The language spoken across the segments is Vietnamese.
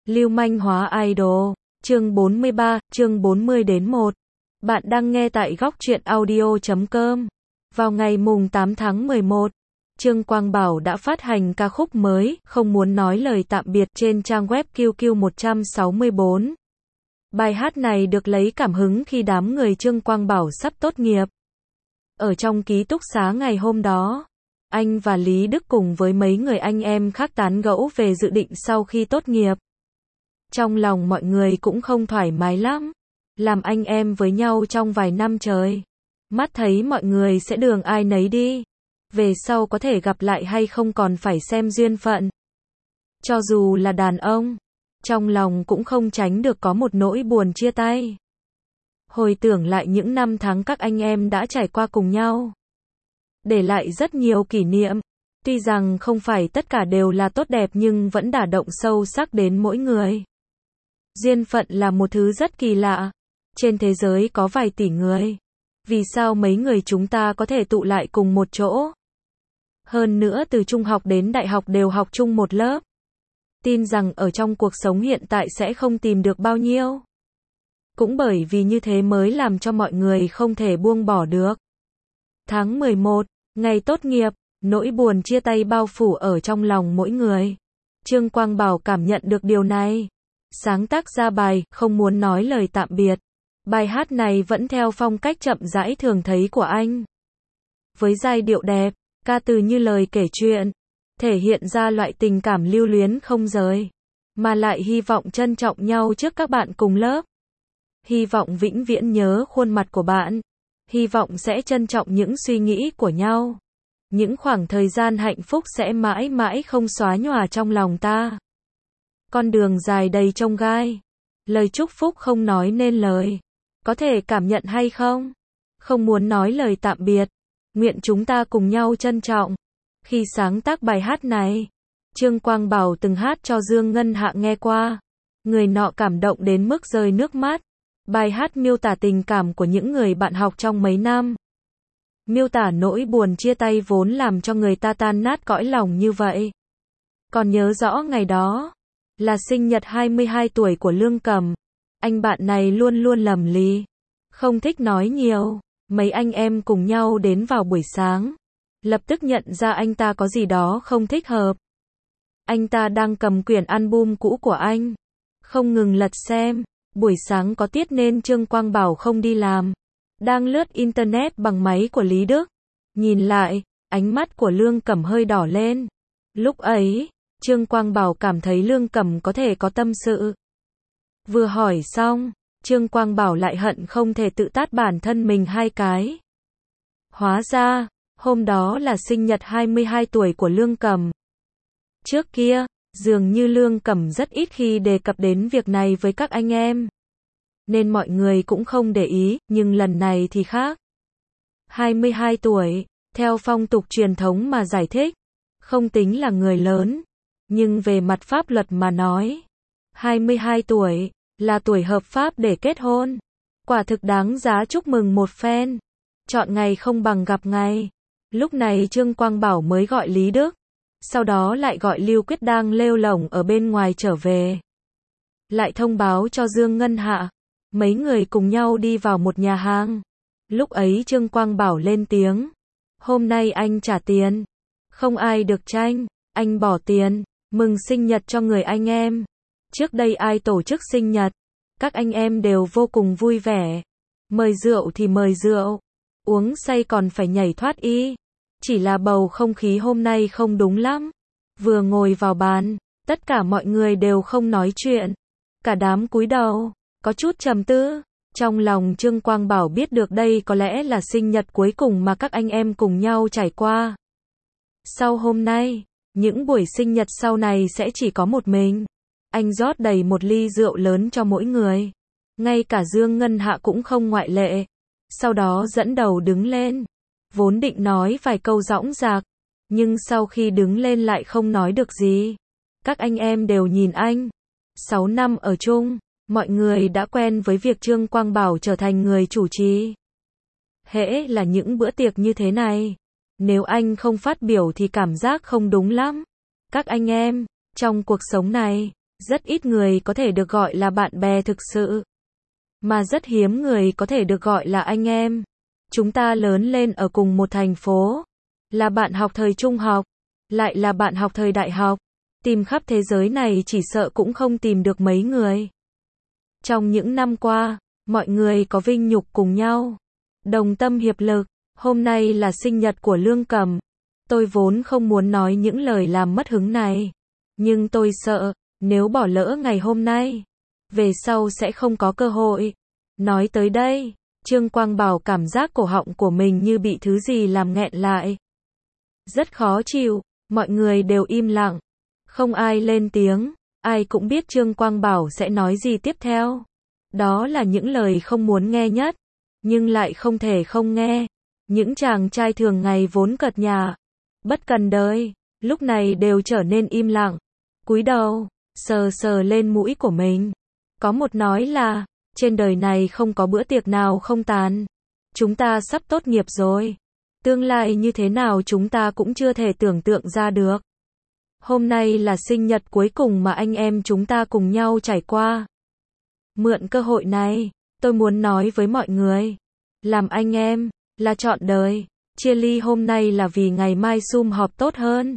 Lưu manh hóa idol, chương 43, chương 40 đến 1. Bạn đang nghe tại góc truyện audio.com. Vào ngày mùng 8 tháng 11, Trương Quang Bảo đã phát hành ca khúc mới, Không muốn nói lời tạm biệt trên trang web QQ 164. Bài hát này được lấy cảm hứng khi đám người Trương Quang Bảo sắp tốt nghiệp. Ở trong ký túc xá ngày hôm đó, anh và Lý Đức cùng với mấy người anh em khác tán gẫu về dự định sau khi tốt nghiệp. Trong lòng mọi người cũng không thoải mái lắm. Làm anh em với nhau trong vài năm trời. Mắt thấy mọi người sẽ đường ai nấy đi. Về sau có thể gặp lại hay không còn phải xem duyên phận. Cho dù là đàn ông, trong lòng cũng không tránh được có một nỗi buồn chia tay. Hồi tưởng lại những năm tháng các anh em đã trải qua cùng nhau. Để lại rất nhiều kỷ niệm. Tuy rằng không phải tất cả đều là tốt đẹp nhưng vẫn đả động sâu sắc đến mỗi người. Duyên phận là một thứ rất kỳ lạ. Trên thế giới có vài tỷ người. Vì sao mấy người chúng ta có thể tụ lại cùng một chỗ? Hơn nữa từ trung học đến đại học đều học chung một lớp. Tin rằng ở trong cuộc sống hiện tại sẽ không tìm được bao nhiêu. Cũng bởi vì như thế mới làm cho mọi người không thể buông bỏ được. Tháng 11, ngày tốt nghiệp, nỗi buồn chia tay bao phủ ở trong lòng mỗi người. Trương Quang Bảo cảm nhận được điều này. Sáng tác ra bài, Không muốn nói lời tạm biệt. Bài hát này vẫn theo phong cách chậm rãi thường thấy của anh. Với giai điệu đẹp, ca từ như lời kể chuyện, thể hiện ra loại tình cảm lưu luyến không rời, mà lại hy vọng trân trọng nhau trước các bạn cùng lớp. Hy vọng vĩnh viễn nhớ khuôn mặt của bạn. Hy vọng sẽ trân trọng những suy nghĩ của nhau. Những khoảng thời gian hạnh phúc sẽ mãi mãi không xóa nhòa trong lòng ta. Con đường dài đầy chông gai. Lời chúc phúc không nói nên lời. Có thể cảm nhận hay không? Không muốn nói lời tạm biệt. Nguyện chúng ta cùng nhau trân trọng. Khi sáng tác bài hát này, Trương Quang Bảo từng hát cho Dương Ngân Hạ nghe qua. Người nọ cảm động đến mức rơi nước mắt. Bài hát miêu tả tình cảm của những người bạn học trong mấy năm. Miêu tả nỗi buồn chia tay vốn làm cho người ta tan nát cõi lòng như vậy. Còn nhớ rõ ngày đó là sinh nhật 22 tuổi của Lương Cẩm. Anh bạn này luôn luôn lầm lì, không thích nói nhiều. Mấy anh em cùng nhau đến vào buổi sáng, lập tức nhận ra anh ta có gì đó không thích hợp. Anh ta đang cầm quyển album cũ của anh, không ngừng lật xem. Buổi sáng có tiết nên Trương Quang Bảo không đi làm. Đang lướt internet bằng máy của Lý Đức. Nhìn lại, ánh mắt của Lương Cẩm hơi đỏ lên. Lúc ấy, Trương Quang Bảo cảm thấy Lương Cẩm có thể có tâm sự. Vừa hỏi xong, Trương Quang Bảo lại hận không thể tự tát bản thân mình hai cái. Hóa ra, hôm đó là sinh nhật 22 tuổi của Lương Cẩm. Trước kia, dường như Lương Cẩm rất ít khi đề cập đến việc này với các anh em. Nên mọi người cũng không để ý, nhưng lần này thì khác. 22 tuổi, theo phong tục truyền thống mà giải thích, không tính là người lớn. Nhưng về mặt pháp luật mà nói, 22 tuổi là tuổi hợp pháp để kết hôn. Quả thực đáng giá chúc mừng một phen. Chọn ngày không bằng gặp ngày. Lúc này Trương Quang Bảo mới gọi Lý Đức. Sau đó lại gọi Lưu Quyết đang lêu lổng ở bên ngoài trở về. Lại thông báo cho Dương Ngân Hạ. Mấy người cùng nhau đi vào một nhà hàng. Lúc ấy Trương Quang Bảo lên tiếng. Hôm nay anh trả tiền. Không ai được tranh. Anh bỏ tiền. Mừng sinh nhật cho người anh em. Trước đây ai tổ chức sinh nhật, các anh em đều vô cùng vui vẻ. Mời rượu thì mời rượu. Uống say còn phải nhảy thoát y. Chỉ là bầu không khí hôm nay không đúng lắm. Vừa ngồi vào bàn, tất cả mọi người đều không nói chuyện. Cả đám cúi đầu, có chút trầm tư. Trong lòng Trương Quang Bảo biết được đây có lẽ là sinh nhật cuối cùng mà các anh em cùng nhau trải qua. Sau hôm nay, những buổi sinh nhật sau này sẽ chỉ có một mình. Anh rót đầy một ly rượu lớn cho mỗi người. Ngay cả Dương Ngân Hạ cũng không ngoại lệ. Sau đó dẫn đầu đứng lên. Vốn định nói vài câu dõng dạc, nhưng sau khi đứng lên lại không nói được gì. Các anh em đều nhìn anh. 6 năm ở chung, mọi người đã quen với việc Trương Quang Bảo trở thành người chủ trì. Hễ là những bữa tiệc như thế này, nếu anh không phát biểu thì cảm giác không đúng lắm. Các anh em, trong cuộc sống này, Rất ít người có thể được gọi là bạn bè thực sự. Mà rất hiếm người có thể được gọi là anh em. Chúng ta lớn lên ở cùng một thành phố. Là bạn học thời trung học. Lại là bạn học thời đại học. Tìm khắp thế giới này chỉ sợ cũng không tìm được mấy người. Trong những năm qua, mọi người có vinh nhục cùng nhau. Đồng tâm hiệp lực. Hôm nay là sinh nhật của Lương Cầm. Tôi vốn không muốn nói những lời làm mất hứng này. Nhưng tôi sợ, nếu bỏ lỡ ngày hôm nay, về sau sẽ không có cơ hội. Nói tới đây, Trương Quang Bảo cảm giác cổ họng của mình như bị thứ gì làm nghẹn lại. Rất khó chịu, mọi người đều im lặng. Không ai lên tiếng, ai cũng biết Trương Quang Bảo sẽ nói gì tiếp theo. Đó là những lời không muốn nghe nhất, nhưng lại không thể không nghe. Những chàng trai thường ngày vốn cợt nhả, bất cần đời, lúc này đều trở nên im lặng. Cúi đầu, sờ sờ lên mũi của mình. Có một nói là, trên đời này không có bữa tiệc nào không tàn. Chúng ta sắp tốt nghiệp rồi. Tương lai như thế nào chúng ta cũng chưa thể tưởng tượng ra được. Hôm nay là sinh nhật cuối cùng mà anh em chúng ta cùng nhau trải qua. Mượn cơ hội này, tôi muốn nói với mọi người. Làm anh em, là trọn đời. Chia ly hôm nay là vì ngày mai sum họp tốt hơn.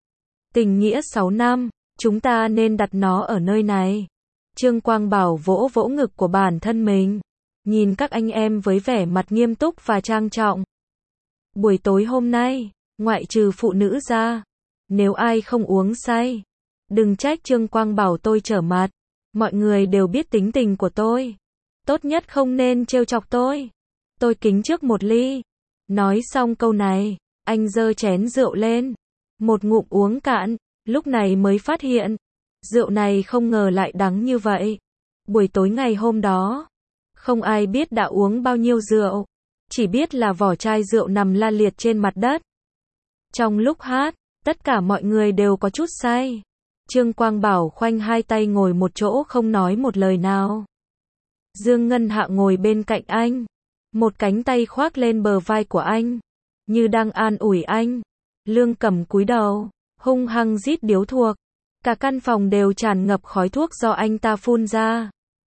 Tình nghĩa 6 năm, chúng ta nên đặt nó ở nơi này. Trương Quang Bảo vỗ vỗ ngực của bản thân mình. Nhìn các anh em với vẻ mặt nghiêm túc và trang trọng. Buổi tối hôm nay, ngoại trừ phụ nữ ra, nếu ai không uống say, đừng trách Trương Quang Bảo tôi trở mặt. Mọi người đều biết tính tình của tôi. Tốt nhất không nên trêu chọc tôi. Tôi kính trước một ly. Nói xong câu này, anh giơ chén rượu lên. Một ngụm uống cạn, lúc này mới phát hiện. Rượu này không ngờ lại đắng như vậy. Buổi tối ngày hôm đó, không ai biết đã uống bao nhiêu rượu. Chỉ biết là vỏ chai rượu nằm la liệt trên mặt đất. Trong lúc hát, tất cả mọi người đều có chút say. Trương Quang Bảo khoanh hai tay ngồi một chỗ không nói một lời nào. Dương Ngân Hạ ngồi bên cạnh anh. Một cánh tay khoác lên bờ vai của anh. Như đang an ủi anh. Lương Cầm cúi đầu, hung hăng rít điếu thuốc. Cả căn phòng đều tràn ngập khói thuốc do anh ta phun ra.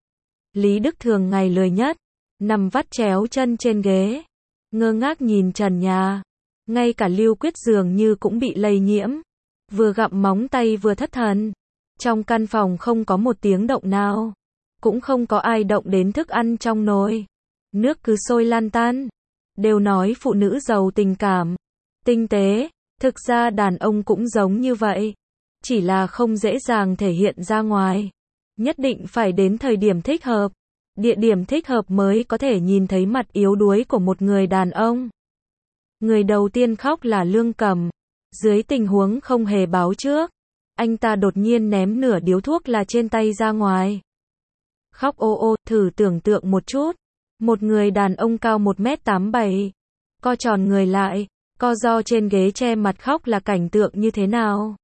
Lý Đức thường ngày lười nhất, nằm vắt chéo chân trên ghế, ngơ ngác nhìn trần nhà. Ngay cả Lưu Quyết dường như cũng bị lây nhiễm, vừa gặm móng tay vừa thất thần. Trong căn phòng không có một tiếng động nào, cũng không có ai động đến thức ăn trong nồi. Nước cứ sôi lan tan. Đều nói phụ nữ giàu tình cảm, tinh tế, thực ra đàn ông cũng giống như vậy. Chỉ là không dễ dàng thể hiện ra ngoài. Nhất định phải đến thời điểm thích hợp, địa điểm thích hợp mới có thể nhìn thấy mặt yếu đuối của một người đàn ông. Người đầu tiên khóc là Lương Cầm. Dưới tình huống không hề báo trước, anh ta đột nhiên ném nửa điếu thuốc là trên tay ra ngoài. Khóc ô ô, thử tưởng tượng một chút. Một người đàn ông cao 1m87, co tròn người lại, co ro trên ghế che mặt khóc là cảnh tượng như thế nào.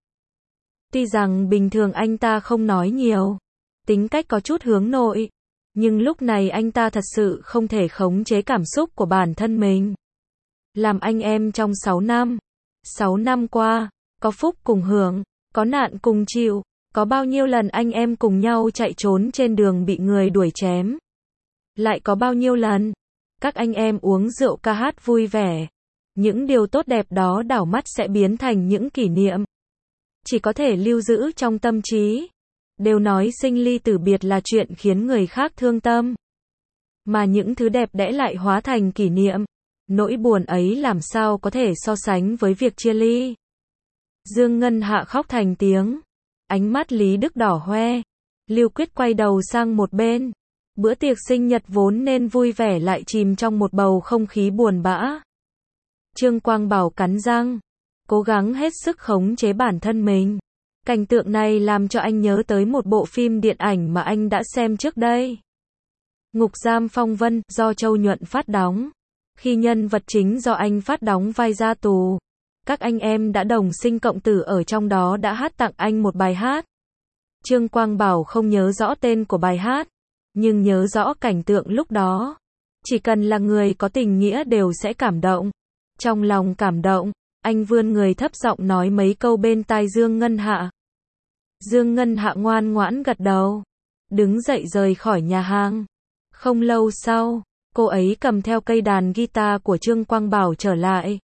Tuy rằng bình thường anh ta không nói nhiều, tính cách có chút hướng nội, nhưng lúc này anh ta thật sự không thể khống chế cảm xúc của bản thân mình. Làm anh em trong 6 năm. 6 năm qua, có phúc cùng hưởng, có nạn cùng chịu, có bao nhiêu lần anh em cùng nhau chạy trốn trên đường bị người đuổi chém. Lại có bao nhiêu lần, các anh em uống rượu ca hát vui vẻ. Những điều tốt đẹp đó đảo mắt sẽ biến thành những kỷ niệm. Chỉ có thể lưu giữ trong tâm trí. Đều nói sinh ly tử biệt là chuyện khiến người khác thương tâm. Mà những thứ đẹp đẽ lại hóa thành kỷ niệm. Nỗi buồn ấy làm sao có thể so sánh với việc chia ly. Dương Ngân Hạ khóc thành tiếng. Ánh mắt Lý Đức đỏ hoe. Lưu Quyết quay đầu sang một bên. Bữa tiệc sinh nhật vốn nên vui vẻ lại chìm trong một bầu không khí buồn bã. Trương Quang Bảo cắn răng, cố gắng hết sức khống chế bản thân mình. Cảnh tượng này làm cho anh nhớ tới một bộ phim điện ảnh mà anh đã xem trước đây. Ngục giam phong vân, do Châu Nhuận phát đóng. Khi nhân vật chính do anh phát đóng vai ra tù, các anh em đã đồng sinh cộng tử ở trong đó đã hát tặng anh một bài hát. Trương Quang Bảo không nhớ rõ tên của bài hát, nhưng nhớ rõ cảnh tượng lúc đó. Chỉ cần là người có tình nghĩa đều sẽ cảm động. Trong lòng cảm động, anh vươn người thấp giọng nói mấy câu bên tai Dương Ngân Hạ. Dương Ngân Hạ ngoan ngoãn gật đầu, đứng dậy rời khỏi nhà hàng. Không lâu sau, cô ấy cầm theo cây đàn guitar của Trương Quang Bảo trở lại.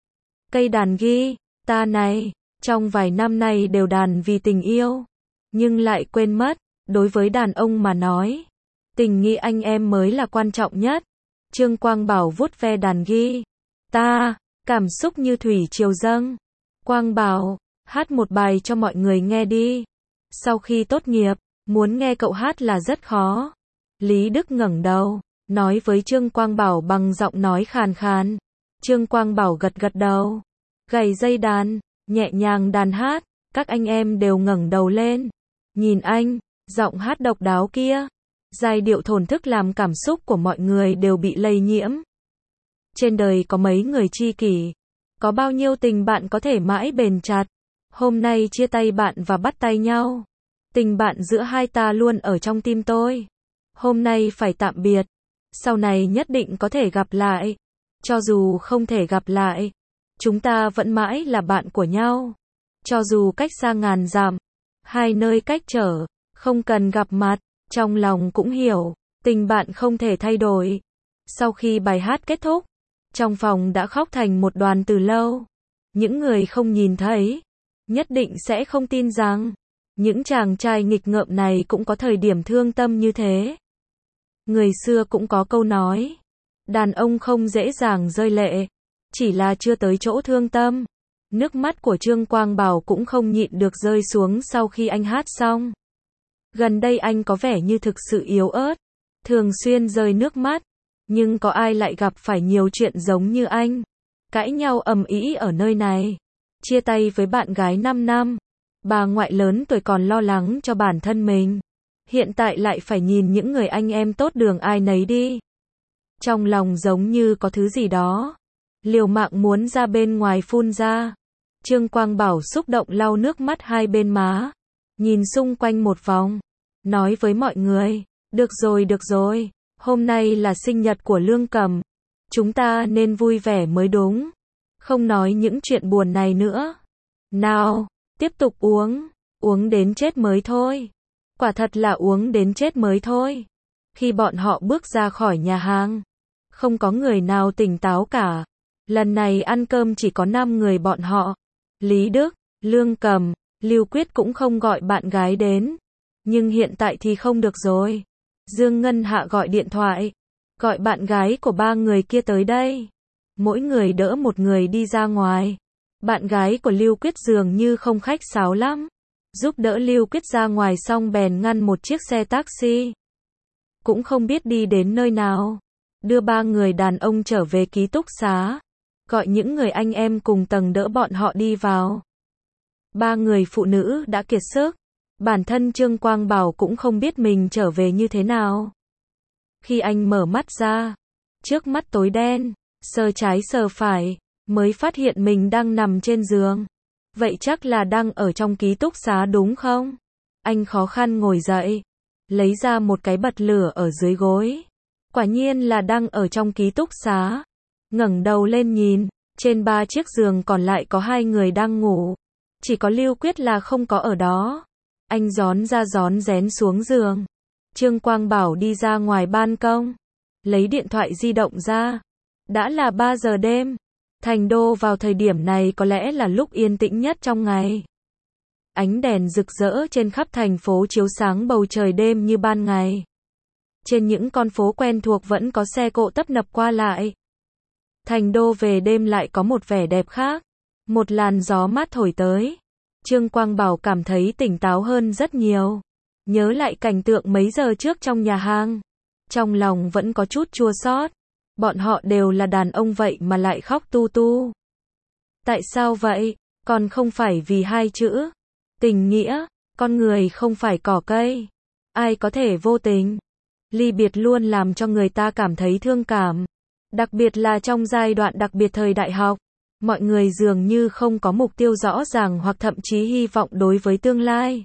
Cây đàn guitar này, trong vài năm nay đều đàn vì tình yêu, nhưng lại quên mất, đối với đàn ông mà nói, tình nghĩa anh em mới là quan trọng nhất. Trương Quang Bảo vuốt ve đàn guitar, cảm xúc như thủy triều dâng. Quang Bảo, hát một bài cho mọi người nghe đi. Sau khi tốt nghiệp, muốn nghe cậu hát là rất khó. Lý Đức ngẩng đầu, nói với Trương Quang Bảo bằng giọng nói khàn khàn. Trương Quang Bảo gật gật đầu, gảy dây đàn, nhẹ nhàng đàn hát. Các anh em đều ngẩng đầu lên, nhìn anh, giọng hát độc đáo kia. Giai điệu thổn thức làm cảm xúc của mọi người đều bị lây nhiễm. Trên đời có mấy người tri kỷ, có bao nhiêu tình bạn có thể mãi bền chặt. Hôm nay chia tay bạn và bắt tay nhau. Tình bạn giữa hai ta luôn ở trong tim tôi. Hôm nay phải tạm biệt, sau này nhất định có thể gặp lại. Cho dù không thể gặp lại, chúng ta vẫn mãi là bạn của nhau. Cho dù cách xa ngàn dặm, hai nơi cách trở, không cần gặp mặt, trong lòng cũng hiểu, tình bạn không thể thay đổi. Sau khi bài hát kết thúc, trong phòng đã khóc thành một đoàn từ lâu. Những người không nhìn thấy, nhất định sẽ không tin rằng, những chàng trai nghịch ngợm này cũng có thời điểm thương tâm như thế. Người xưa cũng có câu nói, đàn ông không dễ dàng rơi lệ, chỉ là chưa tới chỗ thương tâm. Nước mắt của Trương Quang Bảo cũng không nhịn được rơi xuống sau khi anh hát xong. Gần đây anh có vẻ như thực sự yếu ớt, thường xuyên rơi nước mắt, nhưng có ai lại gặp phải nhiều chuyện giống như anh. Cãi nhau ầm ĩ ở nơi này, chia tay với bạn gái 5 năm, bà ngoại lớn tuổi còn lo lắng cho bản thân mình. Hiện tại lại phải nhìn những người anh em tốt đường ai nấy đi. Trong lòng giống như có thứ gì đó, liều mạng muốn ra bên ngoài phun ra. Trương Quang Bảo xúc động lau nước mắt hai bên má, nhìn xung quanh một vòng, nói với mọi người, được rồi, hôm nay là sinh nhật của Lương Cầm, chúng ta nên vui vẻ mới đúng, không nói những chuyện buồn này nữa. Nào, tiếp tục uống đến chết mới thôi. Quả thật là uống đến chết mới thôi. Khi bọn họ bước ra khỏi nhà hàng, không có người nào tỉnh táo cả. Lần này ăn cơm chỉ có 5 người bọn họ. Lý Đức, Lương Cầm, Lưu Quyết cũng không gọi bạn gái đến. Nhưng hiện tại thì không được rồi. Dương Ngân Hạ gọi điện thoại, gọi bạn gái của 3 người kia tới đây. Mỗi người đỡ một người đi ra ngoài. Bạn gái của Lưu Quyết dường như không khách sáo lắm. Giúp đỡ Lưu Quyết ra ngoài xong bèn ngăn một chiếc xe taxi. Cũng không biết đi đến nơi nào. Đưa 3 người đàn ông trở về ký túc xá. Gọi những người anh em cùng tầng đỡ bọn họ đi vào. 3 người phụ nữ đã kiệt sức. Bản thân Trương Quang Bảo cũng không biết mình trở về như thế nào. Khi anh mở mắt ra, trước mắt tối đen, sờ trái sờ phải, mới phát hiện mình đang nằm trên giường. Vậy chắc là đang ở trong ký túc xá đúng không? Anh khó khăn ngồi dậy, lấy ra một cái bật lửa ở dưới gối. Quả nhiên là đang ở trong ký túc xá. Ngẩng đầu lên nhìn, trên 3 chiếc giường còn lại có 2 người đang ngủ. Chỉ có Lưu Quyết là không có ở đó. Anh rón ra rón rén xuống giường. Trương Quang Bảo đi ra ngoài ban công, lấy điện thoại di động ra. Đã là 3 giờ đêm. Thành đô vào thời điểm này có lẽ là lúc yên tĩnh nhất trong ngày. Ánh đèn rực rỡ trên khắp thành phố chiếu sáng bầu trời đêm như ban ngày. Trên những con phố quen thuộc vẫn có xe cộ tấp nập qua lại. Thành đô về đêm lại có một vẻ đẹp khác. Một làn gió mát thổi tới. Trương Quang Bảo cảm thấy tỉnh táo hơn rất nhiều. Nhớ lại cảnh tượng mấy giờ trước trong nhà hàng. Trong lòng vẫn có chút chua xót. Bọn họ đều là đàn ông vậy mà lại khóc tu tu. Tại sao vậy? Còn không phải vì 2 chữ. Tình nghĩa, con người không phải cỏ cây. Ai có thể vô tình? Ly biệt luôn làm cho người ta cảm thấy thương cảm. Đặc biệt là trong giai đoạn đặc biệt thời đại học. Mọi người dường như không có mục tiêu rõ ràng hoặc thậm chí hy vọng đối với tương lai.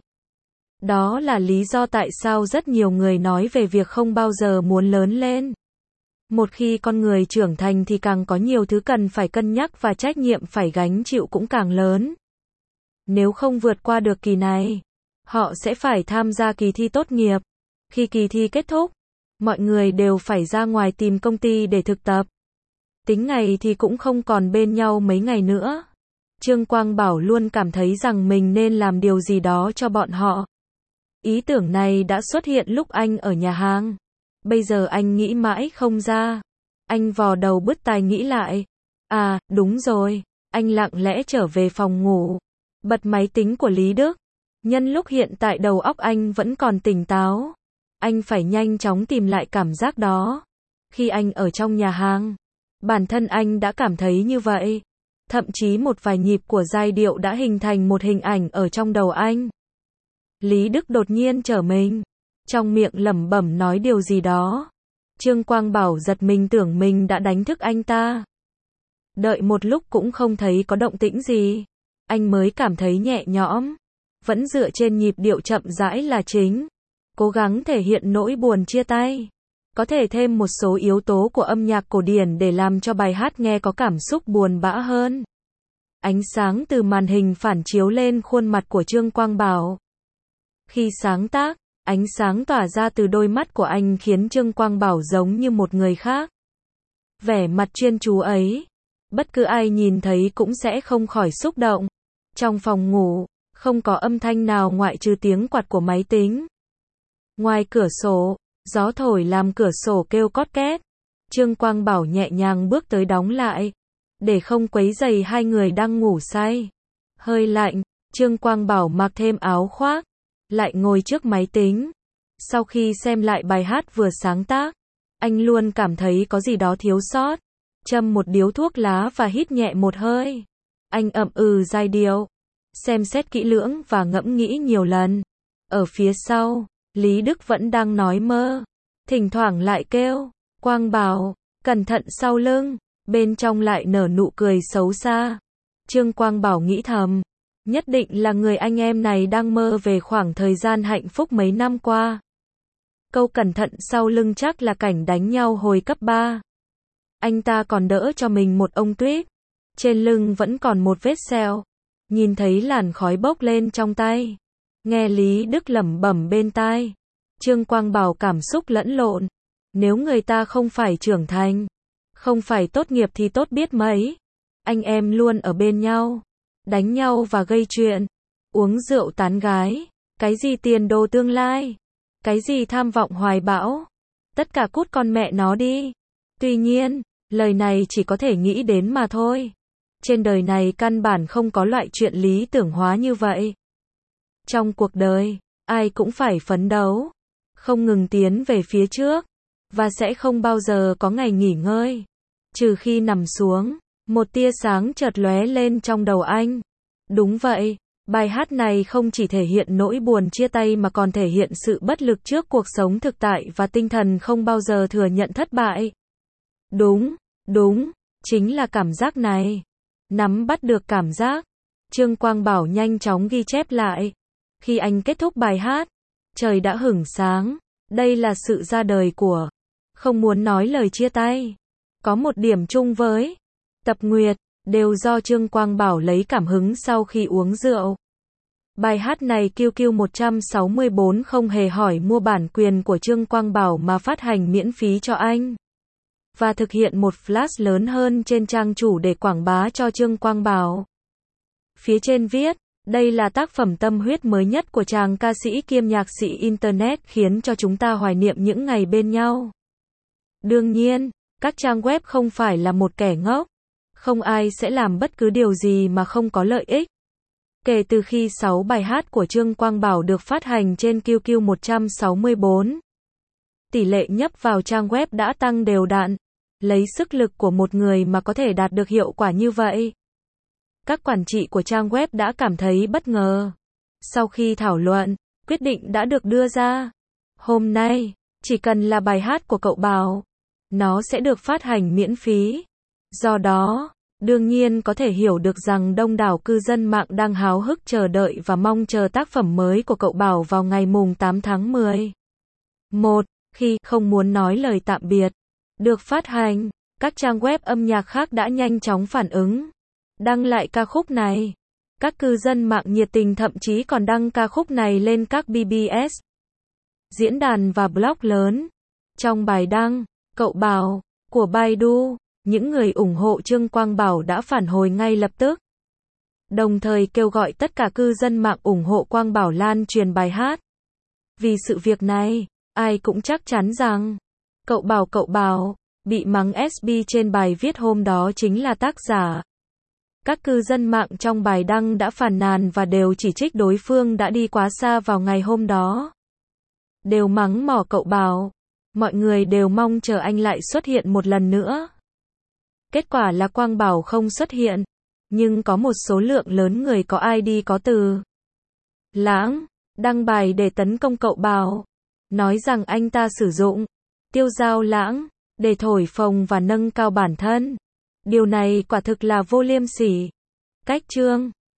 Đó là lý do tại sao rất nhiều người nói về việc không bao giờ muốn lớn lên. Một khi con người trưởng thành thì càng có nhiều thứ cần phải cân nhắc và trách nhiệm phải gánh chịu cũng càng lớn. Nếu không vượt qua được kỳ này, Họ sẽ phải tham gia kỳ thi tốt nghiệp. Khi kỳ thi kết thúc, mọi người đều phải ra ngoài tìm công ty để thực tập. Tính ngày thì cũng không còn bên nhau mấy ngày nữa. Trương Quang Bảo luôn cảm thấy rằng mình nên làm điều gì đó cho bọn họ. Ý tưởng này đã xuất hiện lúc anh ở nhà hàng. Bây giờ anh nghĩ mãi không ra. Anh vò đầu bứt tai nghĩ lại. À, đúng rồi. Anh lặng lẽ trở về phòng ngủ. Bật máy tính của Lý Đức. Nhân lúc hiện tại đầu óc anh vẫn còn tỉnh táo. Anh phải nhanh chóng tìm lại cảm giác đó. Khi anh ở trong nhà hàng, bản thân anh đã cảm thấy như vậy. Thậm chí một vài nhịp của giai điệu đã hình thành một hình ảnh ở trong đầu anh. Lý Đức đột nhiên trở mình, trong miệng lẩm bẩm nói điều gì đó. Trương Quang Bảo giật mình tưởng mình đã đánh thức anh ta. Đợi một lúc cũng không thấy có động tĩnh gì. Anh mới cảm thấy nhẹ nhõm. Vẫn dựa trên nhịp điệu chậm rãi là chính. Cố gắng thể hiện nỗi buồn chia tay. Có thể thêm một số yếu tố của âm nhạc cổ điển để làm cho bài hát nghe có cảm xúc buồn bã hơn. Ánh sáng từ màn hình phản chiếu lên khuôn mặt của Trương Quang Bảo. Khi sáng tác, ánh sáng tỏa ra từ đôi mắt của anh khiến Trương Quang Bảo giống như một người khác. Vẻ mặt chuyên chú ấy, bất cứ ai nhìn thấy cũng sẽ không khỏi xúc động. Trong phòng ngủ, không có âm thanh nào ngoại trừ tiếng quạt của máy tính. Ngoài cửa sổ, gió thổi làm cửa sổ kêu cót két. Trương Quang Bảo nhẹ nhàng bước tới đóng lại, để không quấy rầy hai người đang ngủ say. Hơi lạnh, Trương Quang Bảo mặc thêm áo khoác, lại ngồi trước máy tính. Sau khi xem lại bài hát vừa sáng tác, anh luôn cảm thấy có gì đó thiếu sót. Châm một điếu thuốc lá và hít nhẹ một hơi. Anh ậm giai điệu, xem xét kỹ lưỡng và ngẫm nghĩ nhiều lần. Ở phía sau, Lý Đức vẫn đang nói mơ, thỉnh thoảng lại kêu, Quang Bảo, cẩn thận sau lưng, bên trong lại nở nụ cười xấu xa. Trương Quang Bảo nghĩ thầm, nhất định là người anh em này đang mơ về khoảng thời gian hạnh phúc mấy năm qua. Câu cẩn thận sau lưng chắc là cảnh đánh nhau hồi cấp 3. Anh ta còn đỡ cho mình một ông tuyết, trên lưng vẫn còn một vết sẹo. Nhìn thấy làn khói bốc lên trong tay, nghe Lý Đức lẩm bẩm bên tai, Trương Quang Bảo cảm xúc lẫn lộn. Nếu người ta không phải trưởng thành, không phải tốt nghiệp thì tốt biết mấy. Anh em luôn ở bên nhau, đánh nhau và gây chuyện, uống rượu tán gái, cái gì tiền đồ tương lai, cái gì tham vọng hoài bão, tất cả cút con mẹ nó đi. Tuy nhiên, lời này chỉ có thể nghĩ đến mà thôi. Trên đời này căn bản không có loại chuyện lý tưởng hóa như vậy. Trong cuộc đời, ai cũng phải phấn đấu, không ngừng tiến về phía trước, và sẽ không bao giờ có ngày nghỉ ngơi. Trừ khi nằm xuống, một tia sáng chợt lóe lên trong đầu anh. Đúng vậy, bài hát này không chỉ thể hiện nỗi buồn chia tay mà còn thể hiện sự bất lực trước cuộc sống thực tại và tinh thần không bao giờ thừa nhận thất bại. Đúng, chính là cảm giác này. Nắm bắt được cảm giác, Trương Quang Bảo nhanh chóng ghi chép lại. Khi anh kết thúc bài hát, trời đã hửng sáng. Đây là sự ra đời của không muốn nói lời chia tay. Có một điểm chung với Tập Nguyệt, đều do Trương Quang Bảo lấy cảm hứng sau khi uống rượu. Bài hát này QQ 164 không hề hỏi mua bản quyền của Trương Quang Bảo mà phát hành miễn phí cho anh. Và thực hiện một flash lớn hơn trên trang chủ để quảng bá cho Trương Quang Bảo. Phía trên viết, đây là tác phẩm tâm huyết mới nhất của chàng ca sĩ kiêm nhạc sĩ Internet khiến cho chúng ta hoài niệm những ngày bên nhau. Đương nhiên, các trang web không phải là một kẻ ngốc. Không ai sẽ làm bất cứ điều gì mà không có lợi ích. Kể từ khi 6 bài hát của Trương Quang Bảo được phát hành trên QQ 164, tỷ lệ nhấp vào trang web đã tăng đều đặn. Lấy sức lực của một người mà có thể đạt được hiệu quả như vậy. Các quản trị của trang web đã cảm thấy bất ngờ. Sau khi thảo luận, quyết định đã được đưa ra. Hôm nay, chỉ cần là bài hát của cậu Bảo, nó sẽ được phát hành miễn phí. Do đó, đương nhiên có thể hiểu được rằng đông đảo cư dân mạng đang háo hức chờ đợi và mong chờ tác phẩm mới của cậu Bảo vào ngày mùng 8 tháng 10. Khi không muốn nói lời tạm biệt được phát hành, các trang web âm nhạc khác đã nhanh chóng phản ứng, đăng lại ca khúc này. Các cư dân mạng nhiệt tình thậm chí còn đăng ca khúc này lên các BBS, diễn đàn và blog lớn. Trong bài đăng, Cậu Bảo của Baidu, những người ủng hộ Trương Quang Bảo đã phản hồi ngay lập tức, đồng thời kêu gọi tất cả cư dân mạng ủng hộ Quang Bảo lan truyền bài hát. Vì sự việc này, ai cũng chắc chắn rằng Cậu Bảo bị mắng SB trên bài viết hôm đó chính là tác giả. Các cư dân mạng trong bài đăng đã phàn nàn và đều chỉ trích đối phương đã đi quá xa vào ngày hôm đó. Đều mắng mỏ Cậu Bảo. Mọi người đều mong chờ anh lại xuất hiện một lần nữa. Kết quả là Quang Bảo không xuất hiện. Nhưng có một số lượng lớn người có ID có từ Lãng đăng bài để tấn công Cậu Bảo, nói rằng anh ta sử dụng tiêu dao Lãng để thổi phồng và nâng cao bản thân. Điều này quả thực là vô liêm sỉ. Cách Trương